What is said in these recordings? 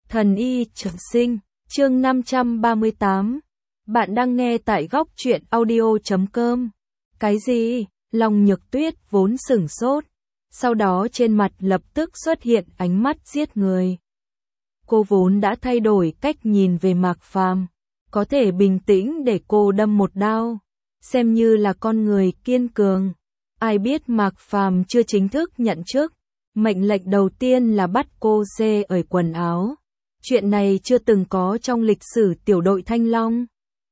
Thần y trường sinh, chương 538. Bạn đang nghe tại góc truyện audio.com. Cái gì? Long Nhược Tuyết vốn sửng sốt, sau đó trên mặt lập tức xuất hiện ánh mắt giết người. Cô vốn đã thay đổi cách nhìn về Mạc Phàm, có thể bình tĩnh để cô đâm một đao, xem như là con người kiên cường. Ai biết Mạc Phàm chưa chính thức nhận chức, mệnh lệnh đầu tiên là bắt cô xê ởi quần áo. Chuyện này chưa từng có trong lịch sử tiểu đội Thanh Long.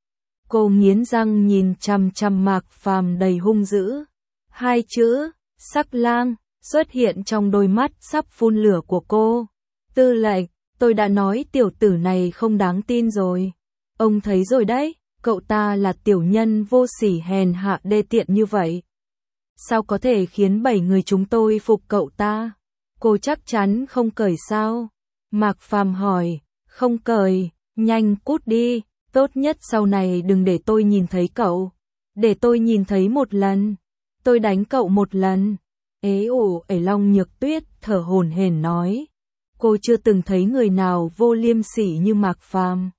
Cô nghiến răng nhìn chằm chằm Mạc Phàm đầy hung dữ. Hai chữ, sắc lang, xuất hiện trong đôi mắt sắp phun lửa của cô. Tư lệnh, tôi đã nói tiểu tử này không đáng tin rồi. Ông thấy rồi đấy, cậu ta là tiểu nhân vô sỉ hèn hạ đê tiện như vậy. Sao có thể khiến 7 người chúng tôi phục cậu ta? Cô chắc chắn không cởi sao? Mạc Phàm hỏi. Không cởi, nhanh cút đi, tốt nhất sau này đừng để tôi nhìn thấy cậu. Để tôi nhìn thấy một lần, tôi đánh cậu một lần. Ế ủ ẩy Long Nhược Tuyết thở hổn hển nói. Cô chưa từng thấy người nào vô liêm sỉ như Mạc Phàm.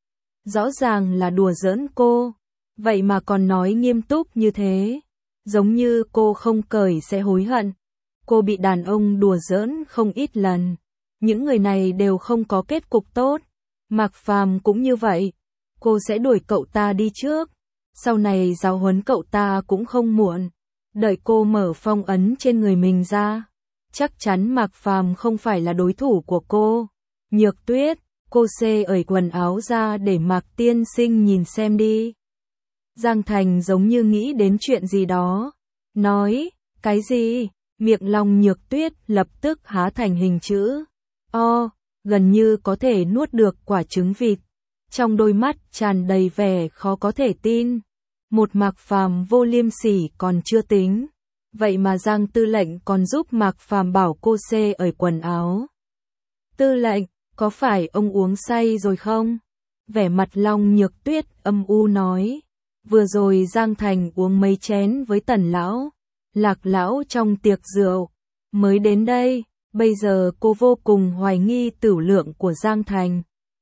Rõ ràng là đùa giỡn cô, vậy mà còn nói nghiêm túc như thế. Giống như cô không cởi sẽ hối hận. Cô bị đàn ông đùa giỡn không ít lần. Những người này đều không có kết cục tốt. Mạc Phàm cũng như vậy. Cô sẽ đuổi cậu ta đi trước. Sau này giáo huấn cậu ta cũng không muộn. Đợi cô mở phong ấn trên người mình ra, chắc chắn Mạc Phàm không phải là đối thủ của cô. Nhược Tuyết, cô xê ởi quần áo ra để Mạc tiên sinh nhìn xem đi. Giang Thành giống như nghĩ đến chuyện gì đó. Nói, cái gì? Miệng Long Nhược Tuyết lập tức há thành hình chữ O, gần như có thể nuốt được quả trứng vịt. Trong đôi mắt tràn đầy vẻ khó có thể tin. Một Mạc Phàm vô liêm sỉ còn chưa tính, vậy mà Giang tư lệnh còn giúp Mạc Phàm bảo cô xê ởi quần áo. Tư lệnh, có phải ông uống say rồi không? Vẻ mặt Long Nhược Tuyết âm u nói. Vừa rồi Giang Thành uống mấy chén với Tần lão, Lạc lão trong tiệc rượu, mới đến đây. Bây giờ cô vô cùng hoài nghi tửu lượng của Giang Thành.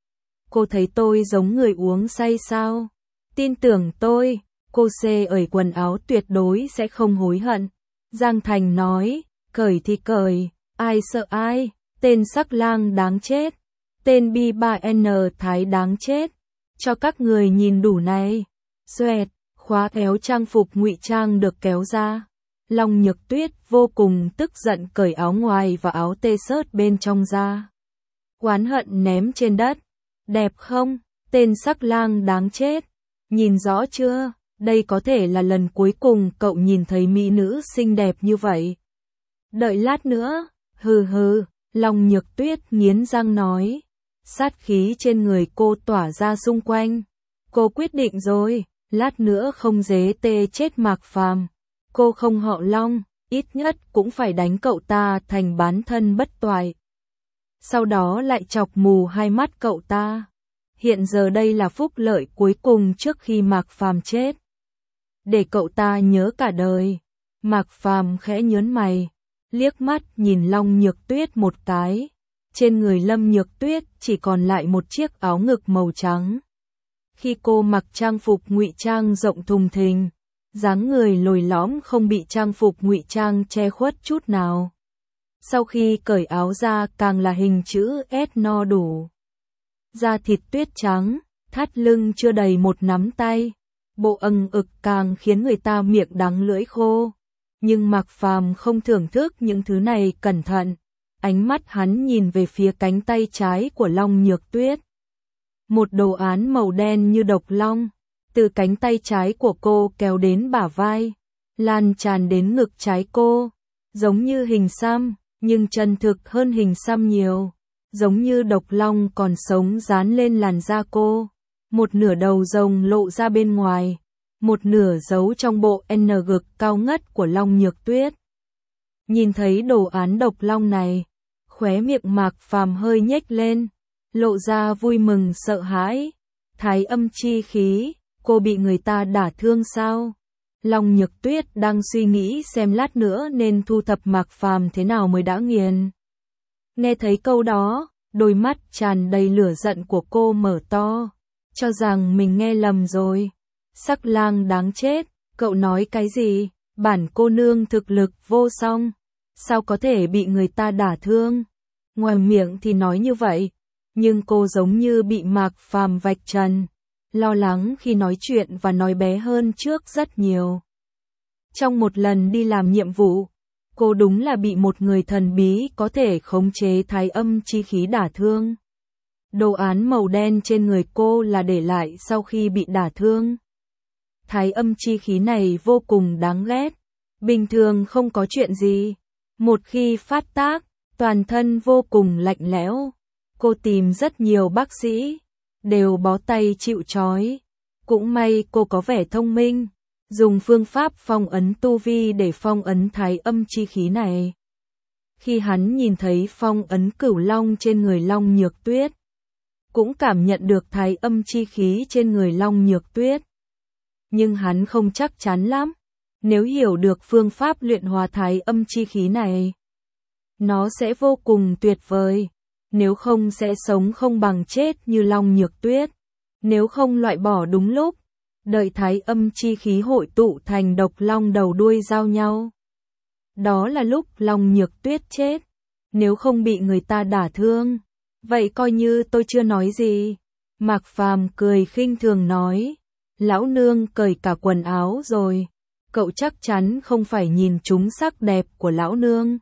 Cô thấy tôi giống người uống say sao? Tin tưởng tôi, cô xê ởi quần áo tuyệt đối sẽ không hối hận. Giang Thành nói, cởi thì cởi, ai sợ ai, tên sắc lang đáng chết, tên B3N thái đáng chết. Cho các người nhìn đủ này. Xoẹt, khóa kéo trang phục ngụy trang được kéo ra. Long Nhược Tuyết vô cùng tức giận cởi áo ngoài và áo t-shirt bên trong ra. Oán hận ném trên đất. Đẹp không? Tên sắc lang đáng chết. Nhìn rõ chưa? Đây có thể là lần cuối cùng cậu nhìn thấy mỹ nữ xinh đẹp như vậy. Đợi lát nữa. Hừ hừ, Long Nhược Tuyết nghiến răng nói. Sát khí trên người cô tỏa ra xung quanh. Cô quyết định rồi, lát nữa không dế tê chết Mạc Phàm. Cô không họ Long, ít nhất cũng phải đánh cậu ta thành bán thân bất toại. Sau đó lại chọc mù hai mắt cậu ta. Hiện giờ đây là phúc lợi cuối cùng trước khi Mạc Phàm chết. Để cậu ta nhớ cả đời. Mạc Phàm khẽ nhớn mày, liếc mắt nhìn Long Nhược Tuyết một cái. Trên người Lâm Nhược Tuyết chỉ còn lại một chiếc áo ngực màu trắng. Khi cô mặc trang phục ngụy trang rộng thùng thình, dáng người lồi lõm không bị trang phục ngụy trang che khuất chút nào. Sau khi cởi áo ra càng là hình chữ S no đủ. Da thịt tuyết trắng, thắt lưng chưa đầy một nắm tay. Bộ âng ực càng khiến người ta miệng đắng lưỡi khô. Nhưng Mạc Phàm không thưởng thức những thứ này cẩn thận. Ánh mắt hắn nhìn về phía cánh tay trái của Long Nhược Tuyết. Một đồ án màu đen như độc long, từ cánh tay trái của cô kéo đến bả vai, lan tràn đến ngực trái cô, giống như hình xăm, nhưng chân thực hơn hình xăm nhiều, giống như độc long còn sống dán lên làn da cô, một nửa đầu rồng lộ ra bên ngoài, một nửa giấu trong bộ ngực cao ngất của Long Nhược Tuyết. Nhìn thấy đồ án độc long này, khóe miệng Mạc Phàm hơi nhếch lên, lộ ra vui mừng sợ hãi. Thái âm chi khí, cô bị người ta đả thương sao? Long Nhược Tuyết đang suy nghĩ xem lát nữa nên thu thập Mạc Phàm thế nào mới đã nghiền. Nghe thấy câu đó, Đôi mắt tràn đầy lửa giận của cô mở to, cho rằng mình nghe lầm rồi. Sắc lang đáng chết, cậu nói cái gì? Bản cô nương thực lực vô song, sao có thể bị người ta đả thương? Ngoài miệng thì nói như vậy, nhưng cô giống như bị Mạc Phàm vạch trần, lo lắng khi nói chuyện và nói bé hơn trước rất nhiều. Trong một lần đi làm nhiệm vụ, cô đúng là bị một người thần bí có thể khống chế thái âm chi khí đả thương. Đồ án màu đen trên người cô là để lại sau khi bị đả thương. Thái âm chi khí này vô cùng đáng ghét, bình thường không có chuyện gì. Một khi phát tác, toàn thân vô cùng lạnh lẽo. Cô tìm rất nhiều bác sĩ, đều bó tay chịu trói. Cũng may cô có vẻ thông minh, dùng phương pháp phong ấn tu vi để phong ấn thái âm chi khí này. Khi hắn nhìn thấy phong ấn cửu long trên người Long Nhược Tuyết, cũng cảm nhận được thái âm chi khí trên người Long Nhược Tuyết. Nhưng hắn không chắc chắn lắm, nếu hiểu được phương pháp luyện hóa thái âm chi khí này, nó sẽ vô cùng tuyệt vời, nếu không sẽ sống không bằng chết như Long Nhược Tuyết. Nếu không loại bỏ đúng lúc, đợi thái âm chi khí hội tụ thành độc long đầu đuôi giao nhau, đó là lúc Long Nhược Tuyết chết. Nếu không bị người ta đả thương, vậy coi như tôi chưa nói gì. Mạc Phàm cười khinh thường nói, lão nương cởi cả quần áo rồi, cậu chắc chắn không phải nhìn trúng sắc đẹp của lão nương.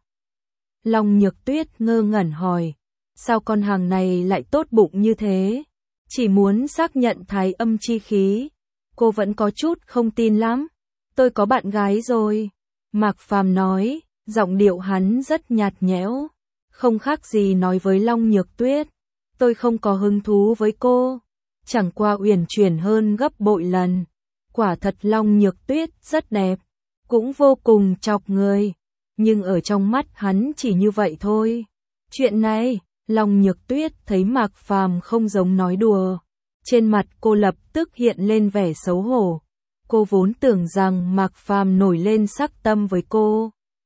Long Nhược Tuyết ngơ ngẩn hỏi, sao con hàng này lại tốt bụng như thế? Chỉ muốn xác nhận thái âm chi khí. Cô vẫn có chút không tin lắm. Tôi có bạn gái rồi. Mạc Phàm nói, giọng điệu hắn rất nhạt nhẽo, không khác gì nói với Long Nhược Tuyết. Tôi không có hứng thú với cô. Chẳng qua uyển chuyển hơn gấp bội lần. Quả thật Long Nhược Tuyết rất đẹp, cũng vô cùng chọc người. Nhưng ở trong mắt hắn chỉ như vậy thôi. Chuyện này, Long Nhược Tuyết thấy Mạc Phàm không giống nói đùa. Trên mặt cô lập tức hiện lên vẻ xấu hổ. Cô vốn tưởng rằng Mạc Phàm nổi lên sắc tâm với cô.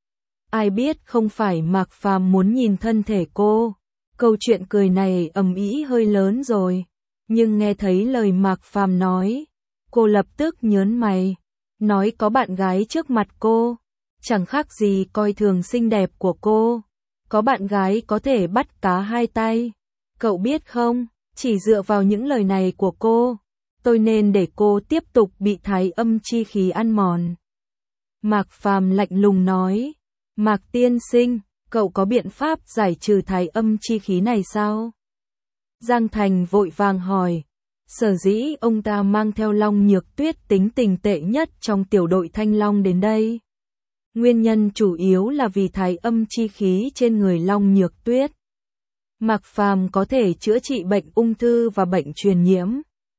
Ai biết không phải Mạc Phàm muốn nhìn thân thể cô. Câu chuyện cười này ầm ĩ hơi lớn rồi. Nhưng nghe thấy lời Mạc Phàm nói, cô lập tức nhớn mày. Nói có bạn gái trước mặt cô, chẳng khác gì coi thường xinh đẹp của cô. Có bạn gái có thể bắt cá hai tay. Cậu biết không, chỉ dựa vào những lời này của cô, tôi nên để cô tiếp tục bị thái âm chi khí ăn mòn. Mạc Phàm lạnh lùng nói, Mạc tiên sinh, cậu có biện pháp giải trừ thái âm chi khí này sao? Giang Thành vội vàng hỏi, sở dĩ ông ta mang theo Long Nhược Tuyết tính tình tệ nhất trong tiểu đội Thanh Long đến đây. Nguyên nhân chủ yếu là vì thái âm chi khí trên người Long Nhược Tuyết. Mạc Phàm có thể chữa trị bệnh ung thư và bệnh truyền nhiễm.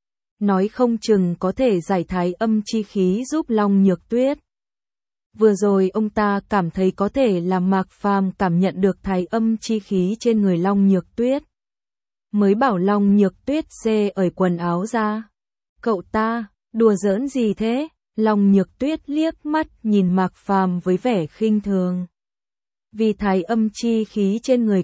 Nói không chừng có thể giải thái âm chi khí giúp Long Nhược Tuyết. Vừa rồi ông ta cảm thấy có thể là Mạc Phàm cảm nhận được thái âm chi khí trên người Long Nhược Tuyết. Mới bảo Long Nhược Tuyết xê ởi quần áo ra. Cậu ta, đùa giỡn gì thế? Long Nhược Tuyết liếc mắt nhìn Mạc Phàm với vẻ khinh thường. Vì thái âm chi khí trên người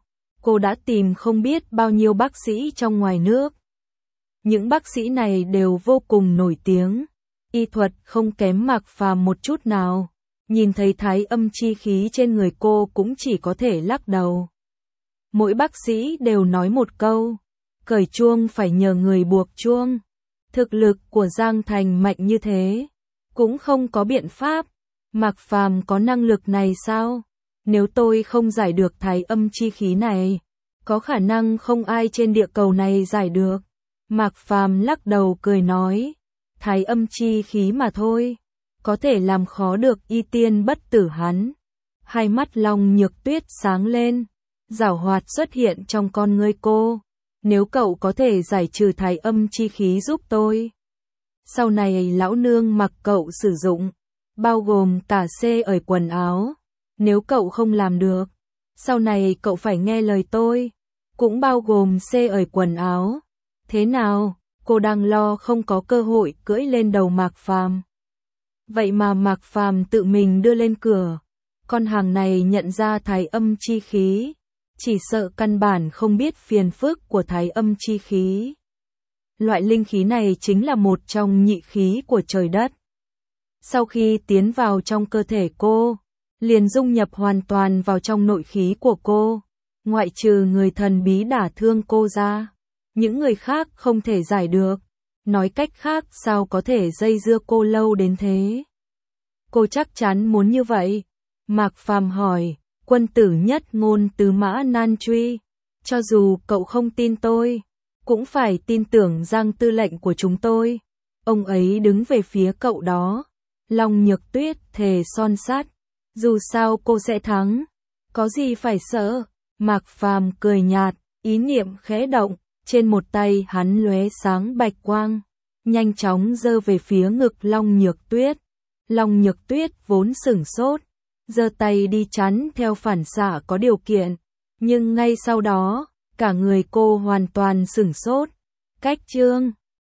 cô đã tìm không biết bao nhiêu bác sĩ trong ngoài nước. Những bác sĩ này đều vô cùng nổi tiếng, y thuật không kém Mạc Phàm một chút nào. Nhìn thấy thái âm chi khí trên người cô cũng chỉ có thể lắc đầu. Mỗi bác sĩ đều nói một câu, cởi chuông phải nhờ người buộc chuông. Thực lực của Giang Thành mạnh như thế, cũng không có biện pháp. Mạc Phàm có năng lực này sao? Nếu tôi không giải được thái âm chi khí này, có khả năng không ai trên địa cầu này giải được. Mạc Phàm lắc đầu cười nói, thái âm chi khí mà thôi, có thể làm khó được y tiên bất tử hắn. Hai mắt Long Nhược Tuyết sáng lên, giảo hoạt xuất hiện trong con ngươi cô. Nếu cậu có thể giải trừ thái âm chi khí giúp tôi, sau này lão nương mặc cậu sử dụng, bao gồm cả xê ởi quần áo. Nếu cậu không làm được, sau này cậu phải nghe lời tôi, cũng bao gồm xê ởi quần áo. Thế nào, cô đang lo không có cơ hội cưỡi lên đầu Mạc Phàm. Vậy mà Mạc Phàm tự mình đưa lên cửa. Con hàng này nhận ra thái âm chi khí, chỉ sợ căn bản không biết phiền phức của thái âm chi khí. Loại linh khí này chính là một trong nhị khí của trời đất. Sau khi tiến vào trong cơ thể cô, liền dung nhập hoàn toàn vào trong nội khí của cô, ngoại trừ người thần bí đả thương cô ra, những người khác không thể giải được. Nói cách khác, sao có thể dây dưa cô lâu đến thế? Cô chắc chắn muốn như vậy. Mạc Phàm hỏi, quân tử nhất ngôn tứ mã nan truy, cho dù cậu không tin tôi, cũng phải tin tưởng Giang tư lệnh của chúng tôi. Ông ấy đứng về phía cậu đó. Long Nhược Tuyết thề son sắt, dù sao cô sẽ thắng, có gì phải sợ. Mạc Phàm cười nhạt, ý niệm khẽ động, trên một tay hắn lóe sáng bạch quang, nhanh chóng giơ về phía ngực Long Nhược Tuyết. Long Nhược Tuyết vốn sửng sốt, giơ tay đi chắn theo phản xạ có điều kiện, nhưng ngay sau đó, cả người cô hoàn toàn sửng sốt. Cách chương